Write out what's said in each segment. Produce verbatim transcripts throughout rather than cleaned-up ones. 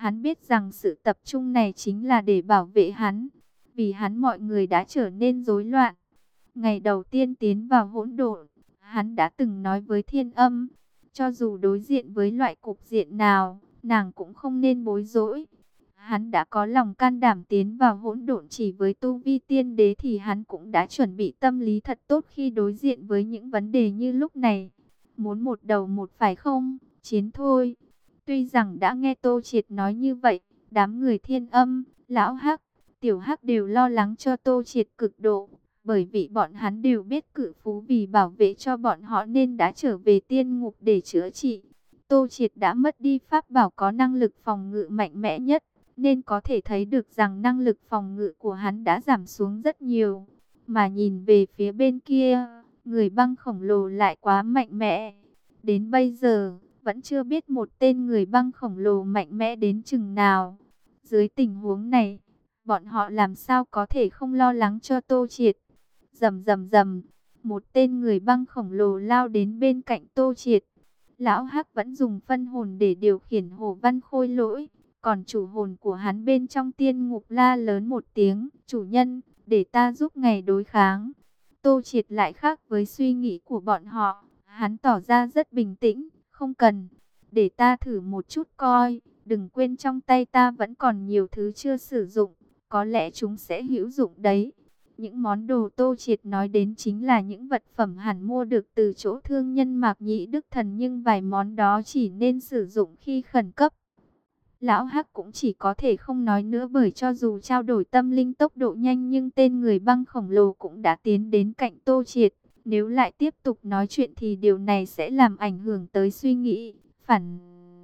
Hắn biết rằng sự tập trung này chính là để bảo vệ hắn. Vì hắn mọi người đã trở nên rối loạn. Ngày đầu tiên tiến vào hỗn độn, hắn đã từng nói với Thiên Âm, cho dù đối diện với loại cục diện nào, nàng cũng không nên bối rối. Hắn đã có lòng can đảm tiến vào hỗn độn chỉ với tu vi tiên đế thì hắn cũng đã chuẩn bị tâm lý thật tốt khi đối diện với những vấn đề như lúc này. Muốn một đầu một phải không? Chiến thôi. Tuy rằng đã nghe Tô Triệt nói như vậy, đám người Thiên Âm, Lão Hắc, Tiểu Hắc đều lo lắng cho Tô Triệt cực độ. Bởi vì bọn hắn đều biết Cự Phú vì bảo vệ cho bọn họ nên đã trở về tiên ngục để chữa trị. Tô Triệt đã mất đi pháp bảo có năng lực phòng ngự mạnh mẽ nhất, nên có thể thấy được rằng năng lực phòng ngự của hắn đã giảm xuống rất nhiều. Mà nhìn về phía bên kia, người băng khổng lồ lại quá mạnh mẽ. Đến bây giờ, vẫn chưa biết một tên người băng khổng lồ mạnh mẽ đến chừng nào. Dưới tình huống này, bọn họ làm sao có thể không lo lắng cho Tô Triệt. Rầm rầm rầm, một tên người băng khổng lồ lao đến bên cạnh Tô Triệt. Lão Hắc vẫn dùng phân hồn để điều khiển Hồ Văn Khôi Lỗi, còn chủ hồn của hắn bên trong tiên ngục la lớn một tiếng, "Chủ nhân, để ta giúp ngài đối kháng." Tô Triệt lại khác với suy nghĩ của bọn họ, hắn tỏ ra rất bình tĩnh, "Không cần, để ta thử một chút coi, đừng quên trong tay ta vẫn còn nhiều thứ chưa sử dụng, có lẽ chúng sẽ hữu dụng đấy." Những món đồ Tô Triệt nói đến chính là những vật phẩm hẳn mua được từ chỗ thương nhân Mạc Nhĩ Đức Thần, nhưng vài món đó chỉ nên sử dụng khi khẩn cấp. Lão Hắc cũng chỉ có thể không nói nữa, bởi cho dù trao đổi tâm linh tốc độ nhanh nhưng tên người băng khổng lồ cũng đã tiến đến cạnh Tô Triệt. Nếu lại tiếp tục nói chuyện thì điều này sẽ làm ảnh hưởng tới suy nghĩ, phản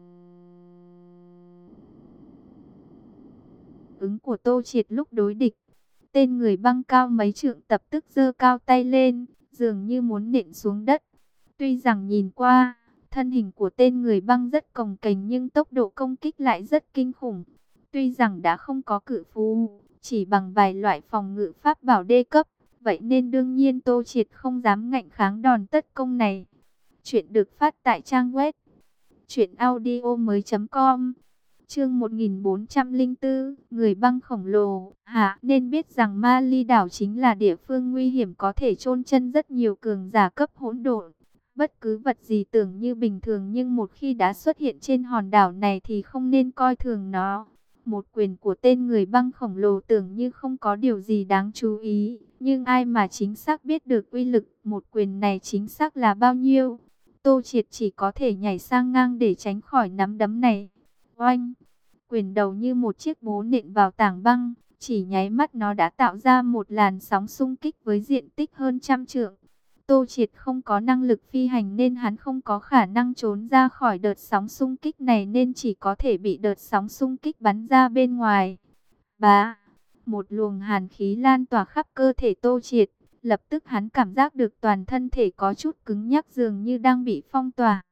ứng của Tô Triệt lúc đối địch. Tên người băng cao mấy trượng tập tức giơ cao tay lên, dường như muốn nện xuống đất. Tuy rằng nhìn qua, thân hình của tên người băng rất cồng kềnh nhưng tốc độ công kích lại rất kinh khủng. Tuy rằng đã không có Cự Phú, chỉ bằng vài loại phòng ngự pháp bảo đê cấp, vậy nên đương nhiên Tô Triệt không dám ngạnh kháng đòn tất công này. Chuyện được phát tại trang web truyện audio mới chấm com. Chương một nghìn bốn trăm lẻ bốn, người băng khổng lồ. Hạ nên biết rằng Ma Ly đảo chính là địa phương nguy hiểm có thể chôn chân rất nhiều cường giả cấp hỗn độn. Bất cứ vật gì tưởng như bình thường nhưng một khi đã xuất hiện trên hòn đảo này thì không nên coi thường nó. Một quyền của tên người băng khổng lồ tưởng như không có điều gì đáng chú ý, nhưng ai mà chính xác biết được uy lực một quyền này chính xác là bao nhiêu. Tô Triệt chỉ có thể nhảy sang ngang để tránh khỏi nắm đấm này. Oanh! Quyền đầu như một chiếc búa nện vào tảng băng, chỉ nháy mắt nó đã tạo ra một làn sóng xung kích với diện tích hơn trăm trượng. Tô Triệt không có năng lực phi hành nên hắn không có khả năng trốn ra khỏi đợt sóng xung kích này, nên chỉ có thể bị đợt sóng xung kích bắn ra bên ngoài. Bá! Một luồng hàn khí lan tỏa khắp cơ thể Tô Triệt. Lập tức hắn cảm giác được toàn thân thể có chút cứng nhắc, dường như đang bị phong tỏa.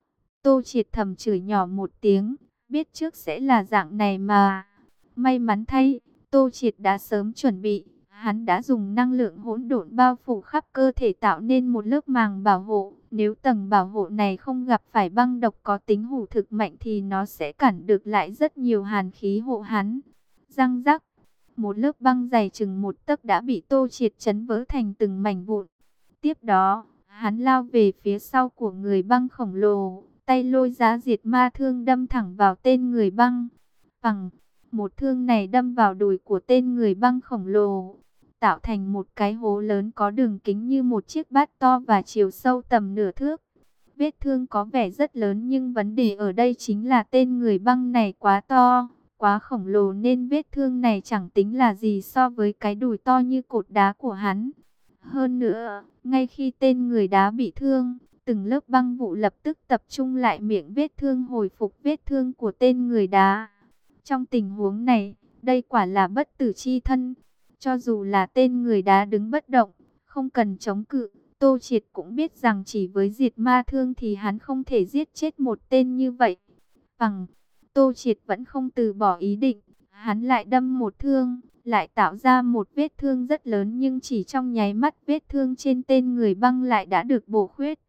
Tô Triệt thầm chửi nhỏ một tiếng, biết trước sẽ là dạng này mà. May mắn thay, Tô Triệt đã sớm chuẩn bị. Hắn đã dùng năng lượng hỗn độn bao phủ khắp cơ thể tạo nên một lớp màng bảo hộ. Nếu tầng bảo hộ này không gặp phải băng độc có tính hủ thực mạnh thì nó sẽ cản được lại rất nhiều hàn khí hộ hắn. Răng rắc, một lớp băng dày chừng một tấc đã bị Tô Triệt chấn vỡ thành từng mảnh vụn. Tiếp đó, hắn lao về phía sau của người băng khổng lồ, tay lôi giá diệt ma thương đâm thẳng vào tên người băng. Bằng, một thương này đâm vào đùi của tên người băng khổng lồ, tạo thành một cái hố lớn có đường kính như một chiếc bát to và chiều sâu tầm nửa thước. Vết thương có vẻ rất lớn nhưng vấn đề ở đây chính là tên người băng này quá to, quá khổng lồ nên vết thương này chẳng tính là gì so với cái đùi to như cột đá của hắn. Hơn nữa, ngay khi tên người đá bị thương, từng lớp băng vụ lập tức tập trung lại miệng vết thương hồi phục vết thương của tên người đá. Trong tình huống này, đây quả là bất tử chi thân. Cho dù là tên người đá đứng bất động, không cần chống cự, Tô Triệt cũng biết rằng chỉ với diệt ma thương thì hắn không thể giết chết một tên như vậy. Bằng, Tô Triệt vẫn không từ bỏ ý định, hắn lại đâm một thương, lại tạo ra một vết thương rất lớn nhưng chỉ trong nháy mắt vết thương trên tên người băng lại đã được bổ khuyết.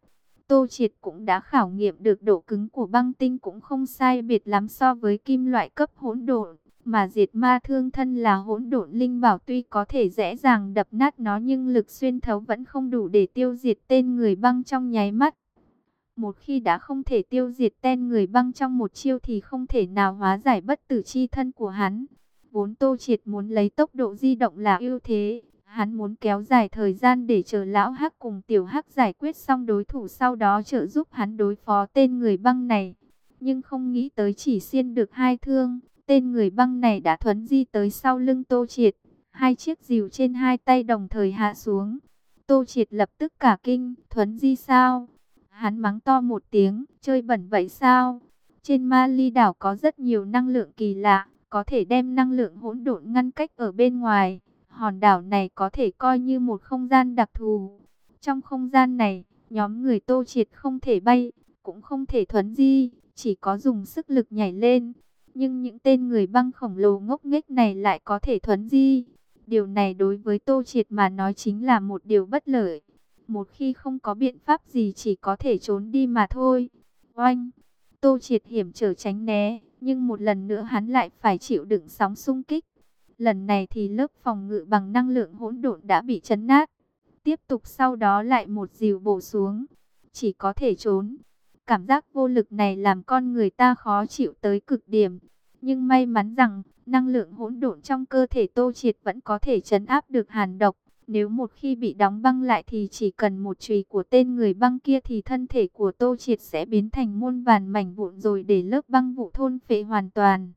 Tô Triệt cũng đã khảo nghiệm được độ cứng của băng tinh cũng không sai biệt lắm so với kim loại cấp hỗn độn. Mà diệt ma thương thân là hỗn độn linh bảo, tuy có thể dễ dàng đập nát nó nhưng lực xuyên thấu vẫn không đủ để tiêu diệt tên người băng trong nháy mắt. Một khi đã không thể tiêu diệt tên người băng trong một chiêu thì không thể nào hóa giải bất tử chi thân của hắn. Vốn Tô Triệt muốn lấy tốc độ di động là ưu thế. Hắn muốn kéo dài thời gian để chờ lão Hắc cùng tiểu Hắc giải quyết xong đối thủ, sau đó trợ giúp hắn đối phó tên người băng này. Nhưng không nghĩ tới chỉ xiên được hai thương, tên người băng này đã thuấn di tới sau lưng Tô Triệt. Hai chiếc rìu trên hai tay đồng thời hạ xuống. Tô Triệt lập tức cả kinh, thuấn di sao? Hắn mắng to một tiếng, chơi bẩn vậy sao? Trên Ma Ly đảo có rất nhiều năng lượng kỳ lạ, có thể đem năng lượng hỗn độn ngăn cách ở bên ngoài. Hòn đảo này có thể coi như một không gian đặc thù. Trong không gian này, nhóm người Tô Triệt không thể bay, cũng không thể thuấn di, chỉ có dùng sức lực nhảy lên. Nhưng những tên người băng khổng lồ ngốc nghếch này lại có thể thuấn di. Điều này đối với Tô Triệt mà nói chính là một điều bất lợi. Một khi không có biện pháp gì chỉ có thể trốn đi mà thôi. Oanh! Tô Triệt hiểm trở tránh né, nhưng một lần nữa hắn lại phải chịu đựng sóng xung kích. Lần này thì lớp phòng ngự bằng năng lượng hỗn độn đã bị chấn nát. Tiếp tục sau đó lại một dìu bổ xuống. Chỉ có thể trốn. Cảm giác vô lực này làm con người ta khó chịu tới cực điểm. Nhưng may mắn rằng, năng lượng hỗn độn trong cơ thể Tô Triệt vẫn có thể trấn áp được hàn độc. Nếu một khi bị đóng băng lại thì chỉ cần một chùy của tên người băng kia thì thân thể của Tô Triệt sẽ biến thành muôn vàn mảnh vụn rồi để lớp băng vụ thôn phệ hoàn toàn.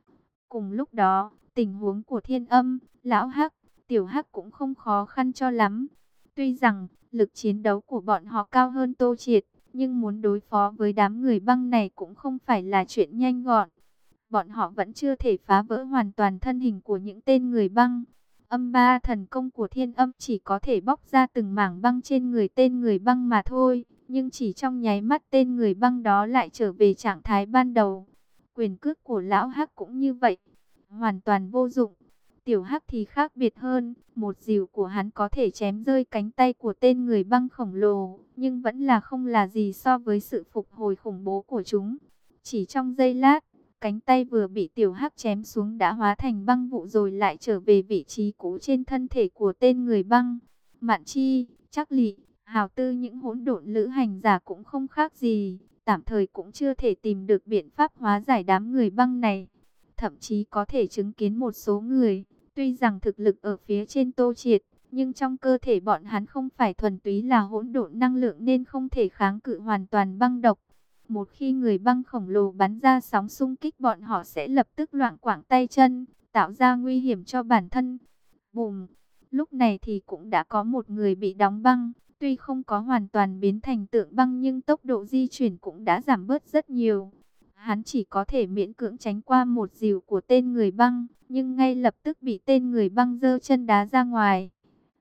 Cùng lúc đó, tình huống của Thiên Âm, Lão Hắc, Tiểu Hắc cũng không khó khăn cho lắm. Tuy rằng lực chiến đấu của bọn họ cao hơn Tô Triệt, nhưng muốn đối phó với đám người băng này cũng không phải là chuyện nhanh gọn. Bọn họ vẫn chưa thể phá vỡ hoàn toàn thân hình của những tên người băng. Âm ba thần công của Thiên Âm chỉ có thể bóc ra từng mảng băng trên người tên người băng mà thôi. Nhưng chỉ trong nháy mắt tên người băng đó lại trở về trạng thái ban đầu. Quyền cước của Lão Hắc cũng như vậy, hoàn toàn vô dụng. Tiểu Hắc thì khác biệt hơn, một dìu của hắn có thể chém rơi cánh tay của tên người băng khổng lồ, nhưng vẫn là không là gì so với sự phục hồi khủng bố của chúng. Chỉ trong giây lát, cánh tay vừa bị Tiểu Hắc chém xuống đã hóa thành băng vụ rồi lại trở về vị trí cũ trên thân thể của tên người băng. Mạn Chi, Trác Lị, Hào Tư, những hỗn độn lữ hành giả cũng không khác gì, tạm thời cũng chưa thể tìm được biện pháp hóa giải đám người băng này. Thậm chí có thể chứng kiến một số người, tuy rằng thực lực ở phía trên Tô Triệt, nhưng trong cơ thể bọn hắn không phải thuần túy là hỗn độn năng lượng nên không thể kháng cự hoàn toàn băng độc. Một khi người băng khổng lồ bắn ra sóng xung kích, bọn họ sẽ lập tức loạng choạng tay chân, tạo ra nguy hiểm cho bản thân. Bùm! Lúc này thì cũng đã có một người bị đóng băng, tuy không có hoàn toàn biến thành tượng băng nhưng tốc độ di chuyển cũng đã giảm bớt rất nhiều. Hắn chỉ có thể miễn cưỡng tránh qua một dìu của tên người băng, nhưng ngay lập tức bị tên người băng giơ chân đá ra ngoài.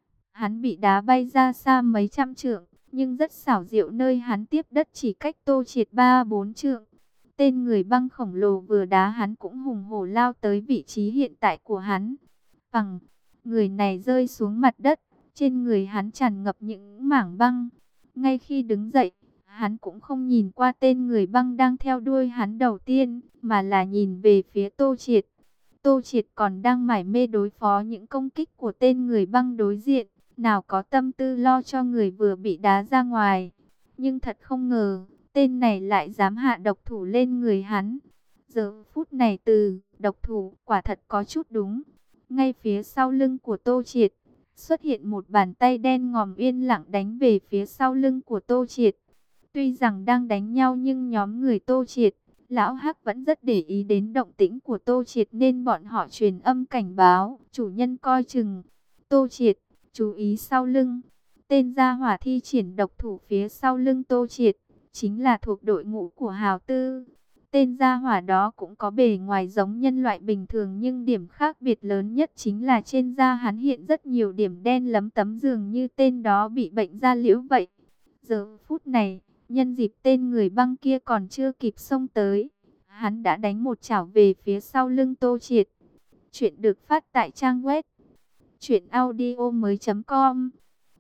Hắn bị đá bay ra xa mấy trăm trượng, nhưng rất xảo diệu, nơi hắn tiếp đất chỉ cách Tô Triệt ba bốn trượng. Tên người băng khổng lồ vừa đá hắn cũng hùng hổ lao tới vị trí hiện tại của hắn. Bằng, người này rơi xuống mặt đất, trên người hắn tràn ngập những mảng băng. Ngay khi đứng dậy, hắn cũng không nhìn qua tên người băng đang theo đuôi hắn đầu tiên, mà là nhìn về phía Tô Triệt. Tô Triệt còn đang mải mê đối phó những công kích của tên người băng đối diện, nào có tâm tư lo cho người vừa bị đá ra ngoài. Nhưng thật không ngờ, tên này lại dám hạ độc thủ lên người hắn. Giờ phút này từ độc thủ quả thật có chút đúng. Ngay phía sau lưng của Tô Triệt, xuất hiện một bàn tay đen ngòm yên lặng đánh về phía sau lưng của Tô Triệt. Tuy rằng đang đánh nhau nhưng nhóm người Tô Triệt, Lão Hắc vẫn rất để ý đến động tĩnh của Tô Triệt nên bọn họ truyền âm cảnh báo, chủ nhân coi chừng. Tô Triệt, chú ý sau lưng. Tên gia hỏa thi triển độc thủ phía sau lưng Tô Triệt, chính là thuộc đội ngũ của Hào Tư. Tên gia hỏa đó cũng có bề ngoài giống nhân loại bình thường nhưng điểm khác biệt lớn nhất chính là trên da hắn hiện rất nhiều điểm đen lấm tấm, dường như tên đó bị bệnh da liễu vậy. Giờ phút này, nhân dịp tên người băng kia còn chưa kịp xông tới, hắn đã đánh một chảo về phía sau lưng Tô Triệt. Chuyện được phát tại trang web truyện audio mới chấm com.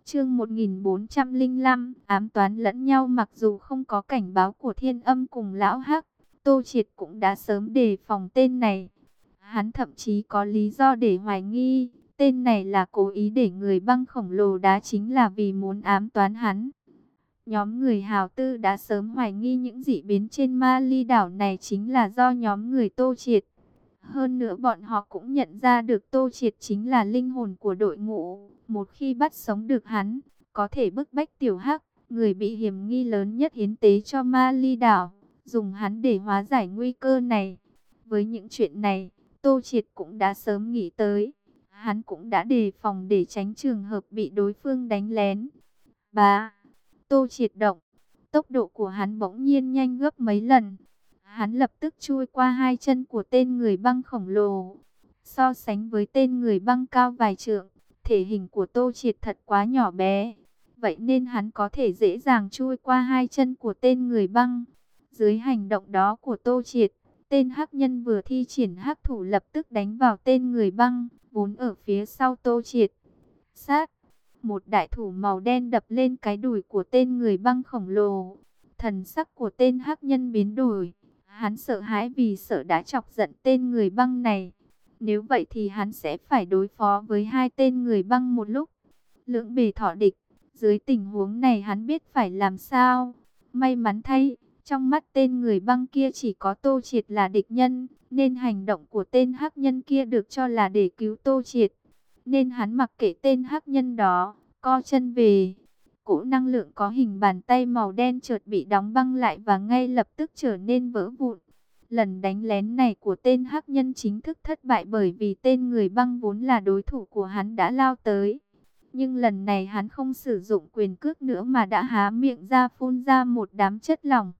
Chương một nghìn bốn trăm lẻ lăm, ám toán lẫn nhau. Mặc dù không có cảnh báo của Thiên Âm cùng Lão Hắc, Tô Triệt cũng đã sớm đề phòng tên này. Hắn thậm chí có lý do để hoài nghi, tên này là cố ý để người băng khổng lồ đá chính là vì muốn ám toán hắn. Nhóm người hào tư đã sớm hoài nghi những dị biến trên Ma Ly đảo này chính là do nhóm người Tô Triệt. Hơn nữa bọn họ cũng nhận ra được Tô Triệt chính là linh hồn của đội ngũ. Một khi bắt sống được hắn, có thể bức bách Tiểu Hắc, người bị hiểm nghi lớn nhất hiến tế cho Ma Ly đảo, dùng hắn để hóa giải nguy cơ này. Với những chuyện này, Tô Triệt cũng đã sớm nghĩ tới. Hắn cũng đã đề phòng để tránh trường hợp bị đối phương đánh lén. Ba, Tô Triệt động, tốc độ của hắn bỗng nhiên nhanh gấp mấy lần. Hắn lập tức chui qua hai chân của tên người băng khổng lồ. So sánh với tên người băng cao vài trượng, thể hình của Tô Triệt thật quá nhỏ bé. Vậy nên hắn có thể dễ dàng chui qua hai chân của tên người băng. Dưới hành động đó của Tô Triệt, tên hắc nhân vừa thi triển hắc thủ lập tức đánh vào tên người băng, vốn ở phía sau Tô Triệt. Sát! Một đại thủ màu đen đập lên cái đùi của tên người băng khổng lồ. Thần sắc của tên hắc nhân biến đổi. Hắn sợ hãi vì sợ đã chọc giận tên người băng này. Nếu vậy thì hắn sẽ phải đối phó với hai tên người băng một lúc. Lưỡng bề thọ địch. Dưới tình huống này hắn biết phải làm sao. May mắn thay, trong mắt tên người băng kia chỉ có Tô Triệt là địch nhân. Nên hành động của tên hắc nhân kia được cho là để cứu Tô Triệt. Nên hắn mặc kệ tên hắc nhân đó, co chân về. Cỗ năng lượng có hình bàn tay màu đen chợt bị đóng băng lại và ngay lập tức trở nên vỡ vụn. Lần đánh lén này của tên hắc nhân chính thức thất bại bởi vì tên người băng vốn là đối thủ của hắn đã lao tới. Nhưng lần này hắn không sử dụng quyền cước nữa mà đã há miệng ra phun ra một đám chất lỏng.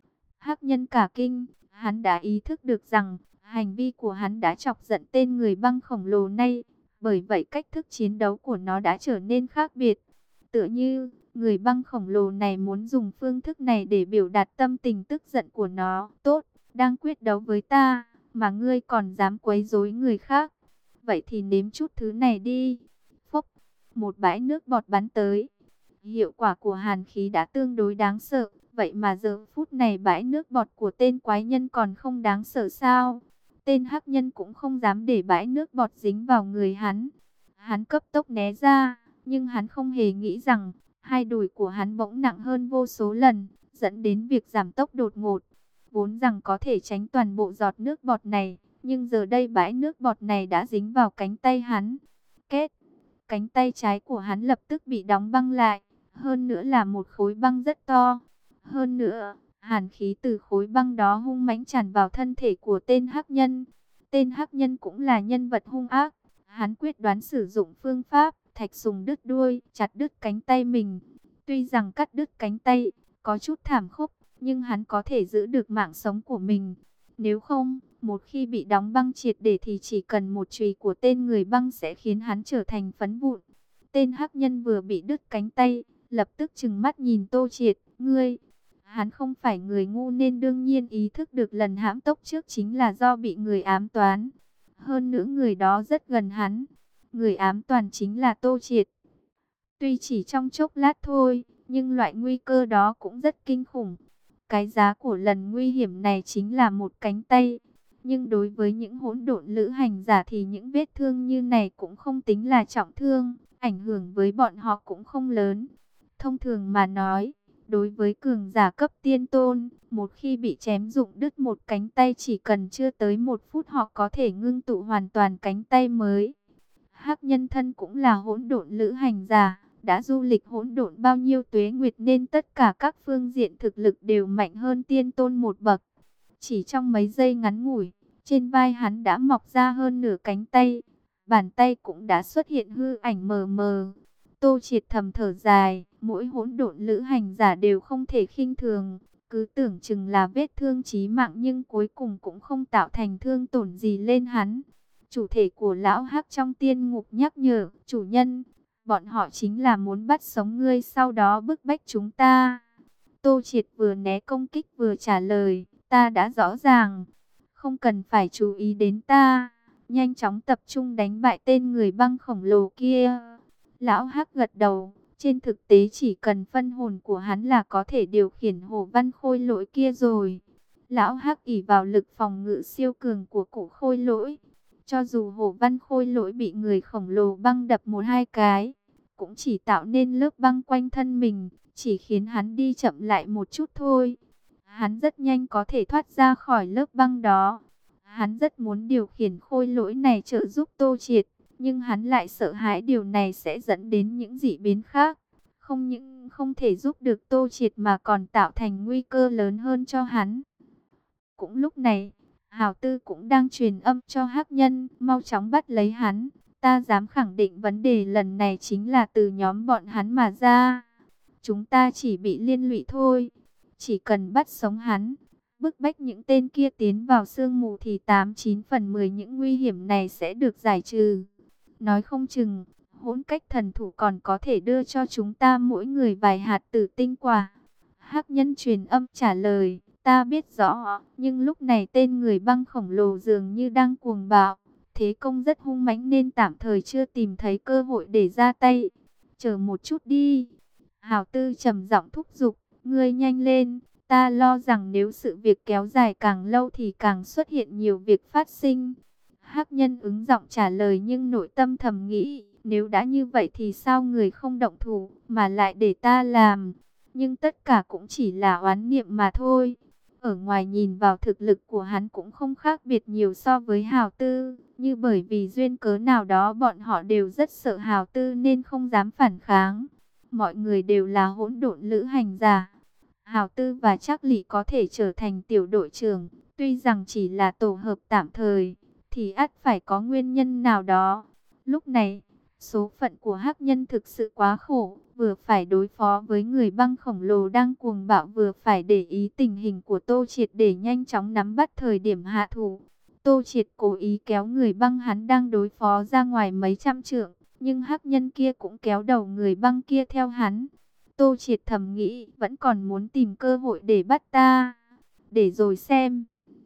Hắc nhân cả kinh, hắn đã ý thức được rằng hành vi của hắn đã chọc giận tên người băng khổng lồ này. Bởi vậy cách thức chiến đấu của nó đã trở nên khác biệt. Tựa như người băng khổng lồ này muốn dùng phương thức này để biểu đạt tâm tình tức giận của nó. Tốt, đang quyết đấu với ta, mà ngươi còn dám quấy rối người khác. Vậy thì nếm chút thứ này đi. Phốc, một bãi nước bọt bắn tới. Hiệu quả của hàn khí đã tương đối đáng sợ. Vậy mà giờ phút này bãi nước bọt của tên quái nhân còn không đáng sợ sao? Tên hắc nhân cũng không dám để bãi nước bọt dính vào người hắn. Hắn cấp tốc né ra, nhưng hắn không hề nghĩ rằng hai đùi của hắn bỗng nặng hơn vô số lần, dẫn đến việc giảm tốc đột ngột. Vốn rằng có thể tránh toàn bộ giọt nước bọt này, nhưng giờ đây bãi nước bọt này đã dính vào cánh tay hắn. Két, cánh tay trái của hắn lập tức bị đóng băng lại, hơn nữa là một khối băng rất to. Hơn nữa, hàn khí từ khối băng đó hung mãnh tràn vào thân thể của tên hắc nhân. Tên hắc nhân cũng là nhân vật hung ác. Hắn quyết đoán sử dụng phương pháp thạch sùng đứt đuôi, chặt đứt cánh tay mình. Tuy rằng cắt đứt cánh tay có chút thảm khốc, nhưng hắn có thể giữ được mạng sống của mình. Nếu không, một khi bị đóng băng triệt để thì chỉ cần một chùy của tên người băng sẽ khiến hắn trở thành phấn vụn. Tên hắc nhân vừa bị đứt cánh tay, lập tức trừng mắt nhìn Tô Triệt. Ngươi... Hắn không phải người ngu nên đương nhiên ý thức được lần hãm tốc trước chính là do bị người ám toán. Hơn nữa người đó rất gần hắn. Người ám toán chính là Tô Triệt. Tuy chỉ trong chốc lát thôi, nhưng loại nguy cơ đó cũng rất kinh khủng. Cái giá của lần nguy hiểm này chính là một cánh tay. Nhưng đối với những hỗn độn lữ hành giả thì những vết thương như này cũng không tính là trọng thương. Ảnh hưởng với bọn họ cũng không lớn. Thông thường mà nói, đối với cường giả cấp tiên tôn, một khi bị chém rụng đứt một cánh tay chỉ cần chưa tới một phút họ có thể ngưng tụ hoàn toàn cánh tay mới. Hắc nhân thân cũng là hỗn độn lữ hành giả, đã du lịch hỗn độn bao nhiêu tuế nguyệt nên tất cả các phương diện thực lực đều mạnh hơn tiên tôn một bậc. Chỉ trong mấy giây ngắn ngủi, trên vai hắn đã mọc ra hơn nửa cánh tay, bàn tay cũng đã xuất hiện hư ảnh mờ mờ. Tô Triệt thầm thở dài, mỗi hỗn độn lữ hành giả đều không thể khinh thường, cứ tưởng chừng là vết thương chí mạng nhưng cuối cùng cũng không tạo thành thương tổn gì lên hắn. Chủ thể của lão hắc trong tiên ngục nhắc nhở, chủ nhân, bọn họ chính là muốn bắt sống ngươi sau đó bức bách chúng ta. Tô Triệt vừa né công kích vừa trả lời, ta đã rõ ràng, không cần phải chú ý đến ta, nhanh chóng tập trung đánh bại tên người băng khổng lồ kia. Lão hắc gật đầu, Trên thực tế chỉ cần phân hồn của hắn là có thể điều khiển Hồ Văn Khôi Lỗi kia rồi. Lão Hắc ỷ vào lực phòng ngự siêu cường của cụ Khôi Lỗi. Cho dù Hồ Văn Khôi Lỗi bị người khổng lồ băng đập một hai cái, cũng chỉ tạo nên lớp băng quanh thân mình, chỉ khiến hắn đi chậm lại một chút thôi. Hắn rất nhanh có thể thoát ra khỏi lớp băng đó. Hắn rất muốn điều khiển Khôi Lỗi này trợ giúp Tô Triệt, nhưng hắn lại sợ hãi điều này sẽ dẫn đến những dị biến khác. Không những không thể giúp được Tô Triệt mà còn tạo thành nguy cơ lớn hơn cho hắn. Cũng lúc này, Hào Tư cũng đang truyền âm cho Hắc Nhân, mau chóng bắt lấy hắn. Ta dám khẳng định vấn đề lần này chính là từ nhóm bọn hắn mà ra. Chúng ta chỉ bị liên lụy thôi. Chỉ cần bắt sống hắn, bức bách những tên kia tiến vào sương mù thì tám chín phần mười những nguy hiểm này sẽ được giải trừ. Nói không chừng, hỗn cách thần thủ còn có thể đưa cho chúng ta mỗi người vài hạt tử tinh quả. Hắc Nhân truyền âm trả lời, ta biết rõ, nhưng lúc này tên người băng khổng lồ dường như đang cuồng bạo. Thế công rất hung mãnh nên tạm thời chưa tìm thấy cơ hội để ra tay. Chờ một chút đi. Hào Tư trầm giọng thúc giục, ngươi nhanh lên. Ta lo rằng nếu sự việc kéo dài càng lâu thì càng xuất hiện nhiều việc phát sinh. Hắc Nhân ứng giọng trả lời nhưng nội tâm thầm nghĩ, nếu đã như vậy thì sao người không động thủ mà lại để ta làm. Nhưng tất cả cũng chỉ là oán niệm mà thôi. Ở ngoài nhìn vào thực lực của hắn cũng không khác biệt nhiều so với Hào Tư. Như bởi vì duyên cớ nào đó bọn họ đều rất sợ Hào Tư nên không dám phản kháng. Mọi người đều là hỗn độn lữ hành giả. Hào Tư và Trác Lị có thể trở thành tiểu đội trưởng. Tuy rằng chỉ là tổ hợp tạm thời, thì ắt phải có nguyên nhân nào đó. Lúc này, số phận của Hắc Nhân thực sự quá khổ. Vừa phải đối phó với người băng khổng lồ đang cuồng bạo, vừa phải để ý tình hình của Tô Triệt để nhanh chóng nắm bắt thời điểm hạ thủ. Tô Triệt cố ý kéo người băng hắn đang đối phó ra ngoài mấy trăm trượng, nhưng Hắc Nhân kia cũng kéo đầu người băng kia theo hắn. Tô Triệt thầm nghĩ, vẫn còn muốn tìm cơ hội để bắt ta. Để rồi xem.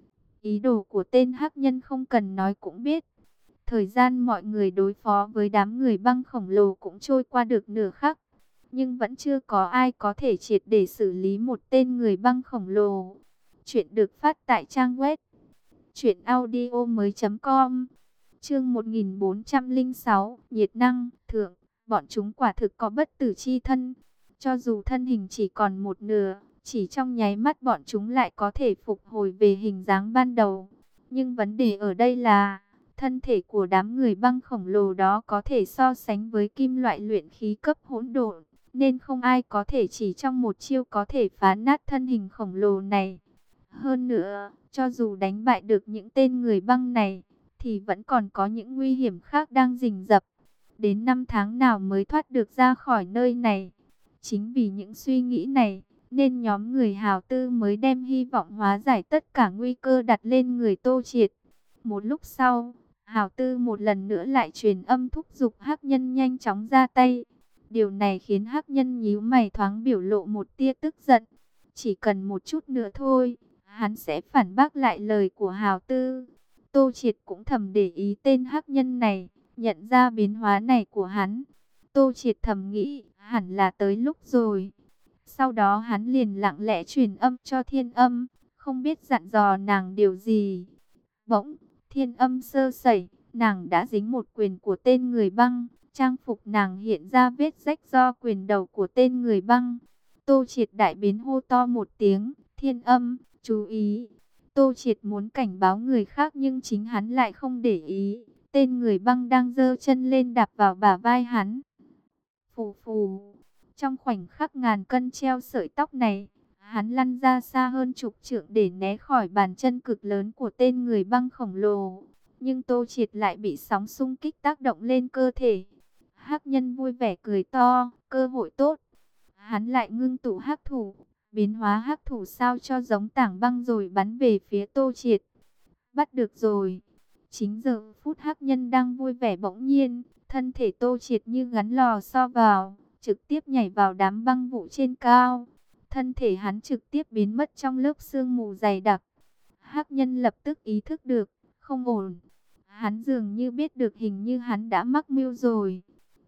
Ý đồ của tên Hắc Nhân không cần nói cũng biết. Thời gian mọi người đối phó với đám người băng khổng lồ cũng trôi qua được nửa khắc. Nhưng vẫn chưa có ai có thể triệt để xử lý một tên người băng khổng lồ. Chuyện được phát tại trang web truyện audio mới chấm com. Chương một nghìn bốn trăm lẻ sáu, nhiệt năng, thượng, bọn chúng quả thực có bất tử chi thân. Cho dù thân hình chỉ còn một nửa, chỉ trong nháy mắt bọn chúng lại có thể phục hồi về hình dáng ban đầu. Nhưng vấn đề ở đây là, thân thể của đám người băng khổng lồ đó có thể so sánh với kim loại luyện khí cấp hỗn độn, nên không ai có thể chỉ trong một chiêu có thể phá nát thân hình khổng lồ này. Hơn nữa, cho dù đánh bại được những tên người băng này, thì vẫn còn có những nguy hiểm khác đang rình rập. Đến năm tháng nào mới thoát được ra khỏi nơi này? Chính vì những suy nghĩ này, nên nhóm người Hào Tư mới đem hy vọng hóa giải tất cả nguy cơ đặt lên người Tô Triệt. Một lúc sau, Hào Tư một lần nữa lại truyền âm thúc giục Hắc Nhân nhanh chóng ra tay. Điều này khiến Hắc Nhân nhíu mày, thoáng biểu lộ một tia tức giận. Chỉ cần một chút nữa thôi, hắn sẽ phản bác lại lời của Hào Tư. Tô Triệt cũng thầm để ý tên Hắc Nhân này, nhận ra biến hóa này của hắn. Tô Triệt thầm nghĩ, hẳn là tới lúc rồi. Sau đó hắn liền lặng lẽ truyền âm cho Thiên Âm, không biết dặn dò nàng điều gì. Bỗng, Thiên Âm sơ sẩy, nàng đã dính một quyền của tên người băng. Trang phục nàng hiện ra vết rách do quyền đầu của tên người băng. Tô Triệt đại biến hô to một tiếng, Thiên Âm, chú ý. Tô Triệt muốn cảnh báo người khác nhưng chính hắn lại không để ý. Tên người băng đang giơ chân lên đạp vào bả vai hắn. Phù phù. Trong khoảnh khắc ngàn cân treo sợi tóc này, hắn lăn ra xa hơn chục trượng để né khỏi bàn chân cực lớn của tên người băng khổng lồ. Nhưng Tô Triệt lại bị sóng xung kích tác động lên cơ thể. Hắc Nhân vui vẻ cười to, cơ hội tốt. Hắn lại ngưng tụ hắc thủ, biến hóa hắc thủ sao cho giống tảng băng rồi bắn về phía Tô Triệt. Bắt được rồi. Chính giờ phút Hắc Nhân đang vui vẻ, bỗng nhiên, thân thể Tô Triệt như gắn lò xo vào, trực tiếp nhảy vào đám băng vụ trên cao. Thân thể hắn trực tiếp biến mất trong lớp sương mù dày đặc. Hắc Nhân lập tức ý thức được, không ổn. Hắn dường như biết được hình như hắn đã mắc mưu rồi.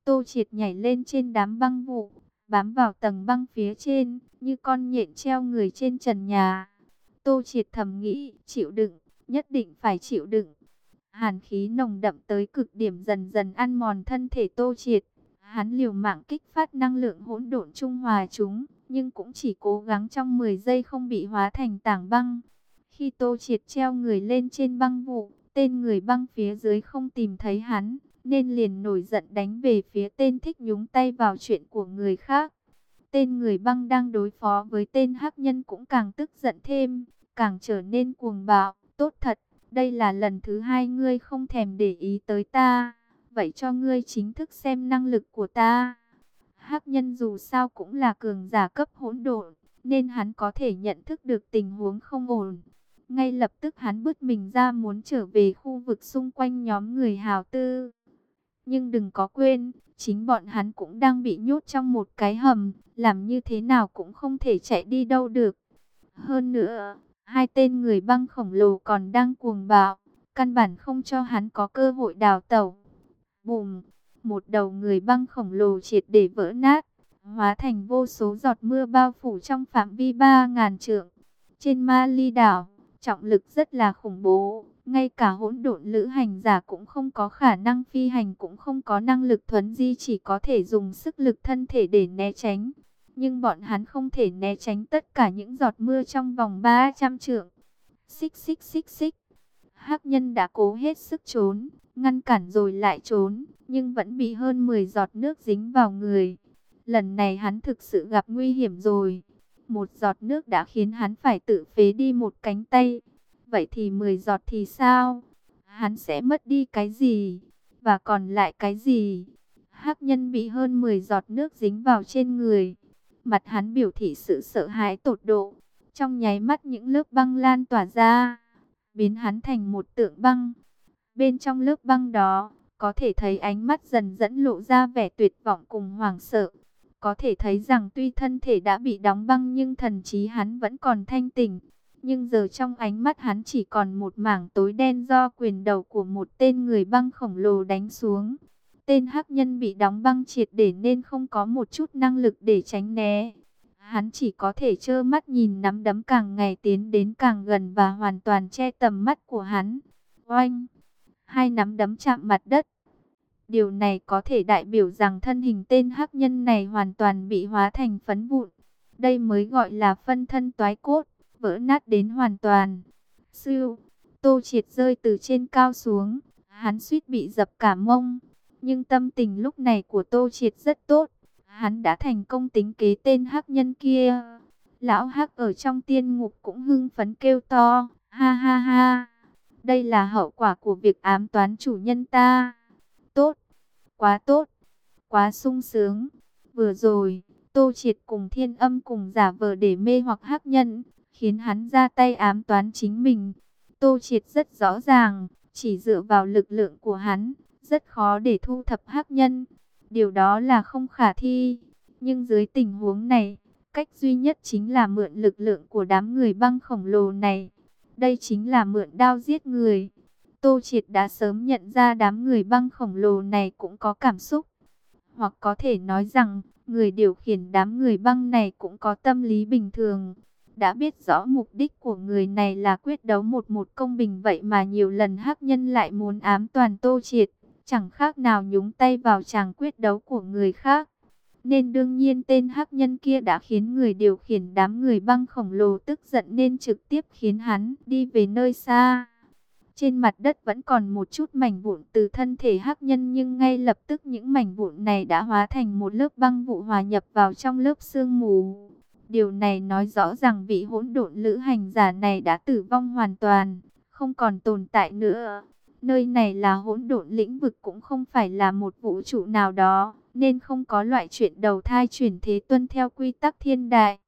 Tô Triệt nhảy lên trên đám băng vụ, bám vào tầng băng phía trên, như con nhện treo người trên trần nhà. Tô Triệt thầm nghĩ, chịu đựng, nhất định phải chịu đựng. Hàn khí nồng đậm tới cực điểm dần dần ăn mòn thân thể Tô Triệt. Hắn liều mạng kích phát năng lượng hỗn độn trung hòa chúng, nhưng cũng chỉ cố gắng trong mười giây không bị hóa thành tảng băng. Khi Tô Triệt treo người lên trên băng vụ, tên người băng phía dưới không tìm thấy hắn, nên liền nổi giận đánh về phía tên thích nhúng tay vào chuyện của người khác. Tên người băng đang đối phó với tên hắc nhân cũng càng tức giận thêm, càng trở nên cuồng bạo. Tốt thật, đây là lần thứ hai ngươi không thèm để ý tới ta, vậy cho ngươi chính thức xem năng lực của ta. Hắc nhân dù sao cũng là cường giả cấp hỗn độn, nên hắn có thể nhận thức được tình huống không ổn. Ngay lập tức hắn bứt mình ra muốn trở về khu vực xung quanh nhóm người hào tư. Nhưng đừng có quên, chính bọn hắn cũng đang bị nhốt trong một cái hầm, làm như thế nào cũng không thể chạy đi đâu được. Hơn nữa, hai tên người băng khổng lồ còn đang cuồng bạo, căn bản không cho hắn có cơ hội đào tẩu. Bùm, một đầu người băng khổng lồ triệt để vỡ nát, hóa thành vô số giọt mưa bao phủ trong phạm vi ba ngàn trượng. Trên Ma Ly đảo, trọng lực rất là khủng bố, ngay cả hỗn độn lữ hành giả cũng không có khả năng phi hành, cũng không có năng lực thuấn di, chỉ có thể dùng sức lực thân thể để né tránh. Nhưng bọn hắn không thể né tránh tất cả những giọt mưa trong vòng ba trăm trượng. Xích xích xích xích. Hắc nhân đã cố hết sức trốn, ngăn cản rồi lại trốn, nhưng vẫn bị hơn mười giọt nước dính vào người. Lần này hắn thực sự gặp nguy hiểm rồi. Một giọt nước đã khiến hắn phải tự phế đi một cánh tay. Vậy thì mười giọt thì sao? Hắn sẽ mất đi cái gì? Và còn lại cái gì? Hắc nhân bị hơn mười giọt nước dính vào trên người. Mặt hắn biểu thị sự sợ hãi tột độ. Trong nháy mắt những lớp băng lan tỏa ra, biến hắn thành một tượng băng. Bên trong lớp băng đó, có thể thấy ánh mắt dần dẫn lộ ra vẻ tuyệt vọng cùng hoảng sợ. Có thể thấy rằng tuy thân thể đã bị đóng băng nhưng thần trí hắn vẫn còn thanh tỉnh. Nhưng giờ trong ánh mắt hắn chỉ còn một mảng tối đen do quyền đầu của một tên người băng khổng lồ đánh xuống. Tên hắc nhân bị đóng băng triệt để nên không có một chút năng lực để tránh né. Hắn chỉ có thể trơ mắt nhìn nắm đấm càng ngày tiến đến càng gần và hoàn toàn che tầm mắt của hắn. Oanh! Hai nắm đấm chạm mặt đất. Điều này có thể đại biểu rằng thân hình tên hắc nhân này hoàn toàn bị hóa thành phấn vụn. Đây mới gọi là phân thân toái cốt, vỡ nát đến hoàn toàn. Sưu! Tô Triệt rơi từ trên cao xuống, hắn suýt bị dập cả mông. Nhưng tâm tình lúc này của Tô Triệt rất tốt. Hắn đã thành công tính kế tên hắc nhân kia. Lão hắc ở trong tiên ngục cũng hưng phấn kêu to. Ha ha ha. Đây là hậu quả của việc ám toán chủ nhân ta. Tốt. Quá tốt. Quá sung sướng. Vừa rồi, Tô Triệt cùng Thiên Âm cùng giả vờ để mê hoặc hắc nhân, khiến hắn ra tay ám toán chính mình. Tô Triệt rất rõ ràng, chỉ dựa vào lực lượng của hắn, rất khó để thu thập hắc nhân. Điều đó là không khả thi. Nhưng dưới tình huống này, cách duy nhất chính là mượn lực lượng của đám người băng khổng lồ này. Đây chính là mượn đao giết người. Tô Triệt đã sớm nhận ra đám người băng khổng lồ này cũng có cảm xúc. Hoặc có thể nói rằng, người điều khiển đám người băng này cũng có tâm lý bình thường. Đã biết rõ mục đích của người này là quyết đấu một một công bình, vậy mà nhiều lần hắc nhân lại muốn ám toàn Tô Triệt. Chẳng khác nào nhúng tay vào tràng quyết đấu của người khác. Nên đương nhiên tên hắc nhân kia đã khiến người điều khiển đám người băng khổng lồ tức giận, nên trực tiếp khiến hắn đi về nơi xa. Trên mặt đất vẫn còn một chút mảnh vụn từ thân thể hắc nhân, nhưng ngay lập tức những mảnh vụn này đã hóa thành một lớp băng vụ hòa nhập vào trong lớp sương mù. Điều này nói rõ rằng vị hỗn độn lữ hành giả này đã tử vong hoàn toàn, không còn tồn tại nữa. Nơi này là hỗn độn lĩnh vực, cũng không phải là một vũ trụ nào đó, nên không có loại chuyện đầu thai chuyển thế tuân theo quy tắc thiên đại.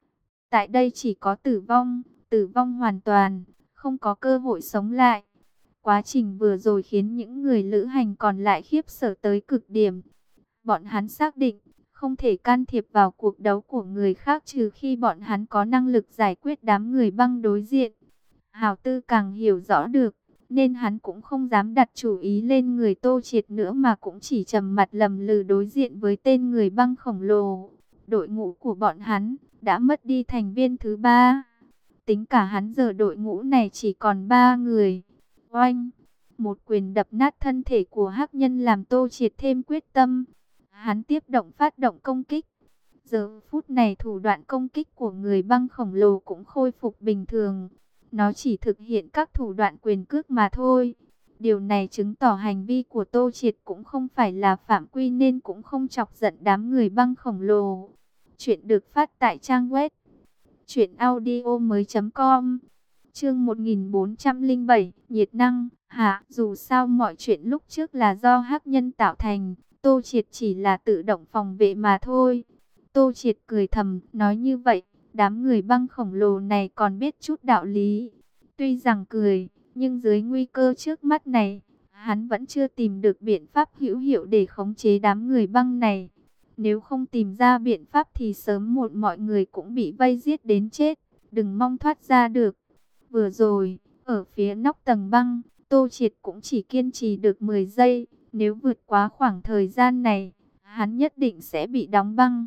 Tại đây chỉ có tử vong, tử vong hoàn toàn, không có cơ hội sống lại. Quá trình vừa rồi khiến những người lữ hành còn lại khiếp sợ tới cực điểm. Bọn hắn xác định, không thể can thiệp vào cuộc đấu của người khác trừ khi bọn hắn có năng lực giải quyết đám người băng đối diện. Hào Tư càng hiểu rõ được, nên hắn cũng không dám đặt chủ ý lên người Tô Triệt nữa mà cũng chỉ trầm mặt lầm lừ đối diện với tên người băng khổng lồ. Đội ngũ của bọn hắn đã mất đi thành viên thứ ba. Tính cả hắn giờ đội ngũ này chỉ còn ba người. Oanh! Một quyền đập nát thân thể của hắc nhân làm Tô Triệt thêm quyết tâm. Hắn tiếp động phát động công kích. Giờ phút này thủ đoạn công kích của người băng khổng lồ cũng khôi phục bình thường. Nó chỉ thực hiện các thủ đoạn quyền cước mà thôi. Điều này chứng tỏ hành vi của Tô Triệt cũng không phải là phạm quy nên cũng không chọc giận đám người băng khổng lồ. Chuyện được phát tại trang web truyện audio mới chấm com. Chương một nghìn bốn trăm lẻ bảy, nhiệt năng. Hả, dù sao mọi chuyện lúc trước là do hắc nhân tạo thành, Tô Triệt chỉ là tự động phòng vệ mà thôi. Tô Triệt cười thầm, nói như vậy, đám người băng khổng lồ này còn biết chút đạo lý. Tuy rằng cười, nhưng dưới nguy cơ trước mắt này, hắn vẫn chưa tìm được biện pháp hữu hiệu để khống chế đám người băng này. Nếu không tìm ra biện pháp thì sớm muộn mọi người cũng bị vây giết đến chết, đừng mong thoát ra được. Vừa rồi, ở phía nóc tầng băng, Tô Triệt cũng chỉ kiên trì được mười giây, nếu vượt quá khoảng thời gian này, hắn nhất định sẽ bị đóng băng.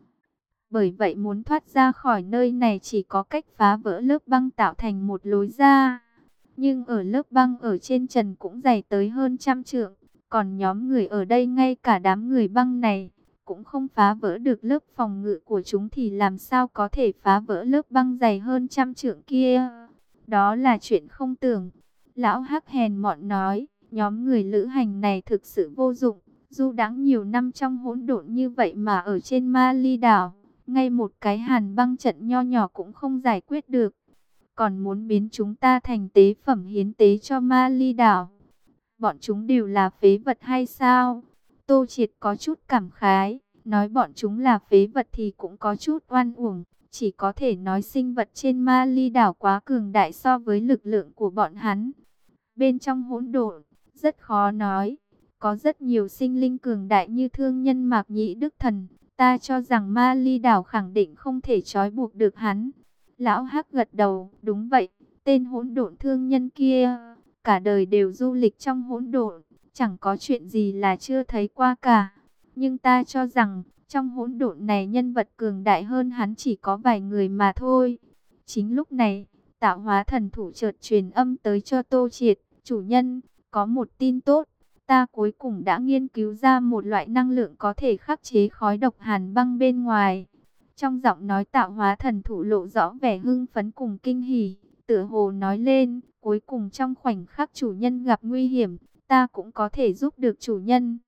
Bởi vậy muốn thoát ra khỏi nơi này chỉ có cách phá vỡ lớp băng tạo thành một lối ra. Nhưng ở lớp băng ở trên trần cũng dày tới hơn trăm trượng, còn nhóm người ở đây ngay cả đám người băng này cũng không phá vỡ được lớp phòng ngự của chúng thì làm sao có thể phá vỡ lớp băng dày hơn trăm trượng kia. Đó là chuyện không tưởng. Lão Hắc hèn mọn nói, nhóm người lữ hành này thực sự vô dụng, du đãng nhiều năm trong hỗn độn như vậy mà ở trên Ma Ly đảo, ngay một cái hàn băng trận nho nhỏ cũng không giải quyết được. Còn muốn biến chúng ta thành tế phẩm hiến tế cho Ma Ly đảo. Bọn chúng đều là phế vật hay sao? Tô Triệt có chút cảm khái, nói bọn chúng là phế vật thì cũng có chút oan uổng. Chỉ có thể nói sinh vật trên Ma Ly đảo quá cường đại so với lực lượng của bọn hắn. Bên trong hỗn độn, rất khó nói. Có rất nhiều sinh linh cường đại như thương nhân Mạc Nhĩ Đức Thần. Ta cho rằng Ma Ly đảo khẳng định không thể trói buộc được hắn. Lão Hắc gật đầu, đúng vậy, tên hỗn độn thương nhân kia, cả đời đều du lịch trong hỗn độn, chẳng có chuyện gì là chưa thấy qua cả. Nhưng ta cho rằng, trong hỗn độn này nhân vật cường đại hơn hắn chỉ có vài người mà thôi. Chính lúc này, tạo hóa thần thủ chợt truyền âm tới cho Tô Triệt, chủ nhân, có một tin tốt. Ta cuối cùng đã nghiên cứu ra một loại năng lượng có thể khắc chế khói độc hàn băng bên ngoài. Trong giọng nói tạo hóa thần thủ lộ rõ vẻ hưng phấn cùng kinh hỉ, tựa hồ nói lên, cuối cùng trong khoảnh khắc chủ nhân gặp nguy hiểm, ta cũng có thể giúp được chủ nhân.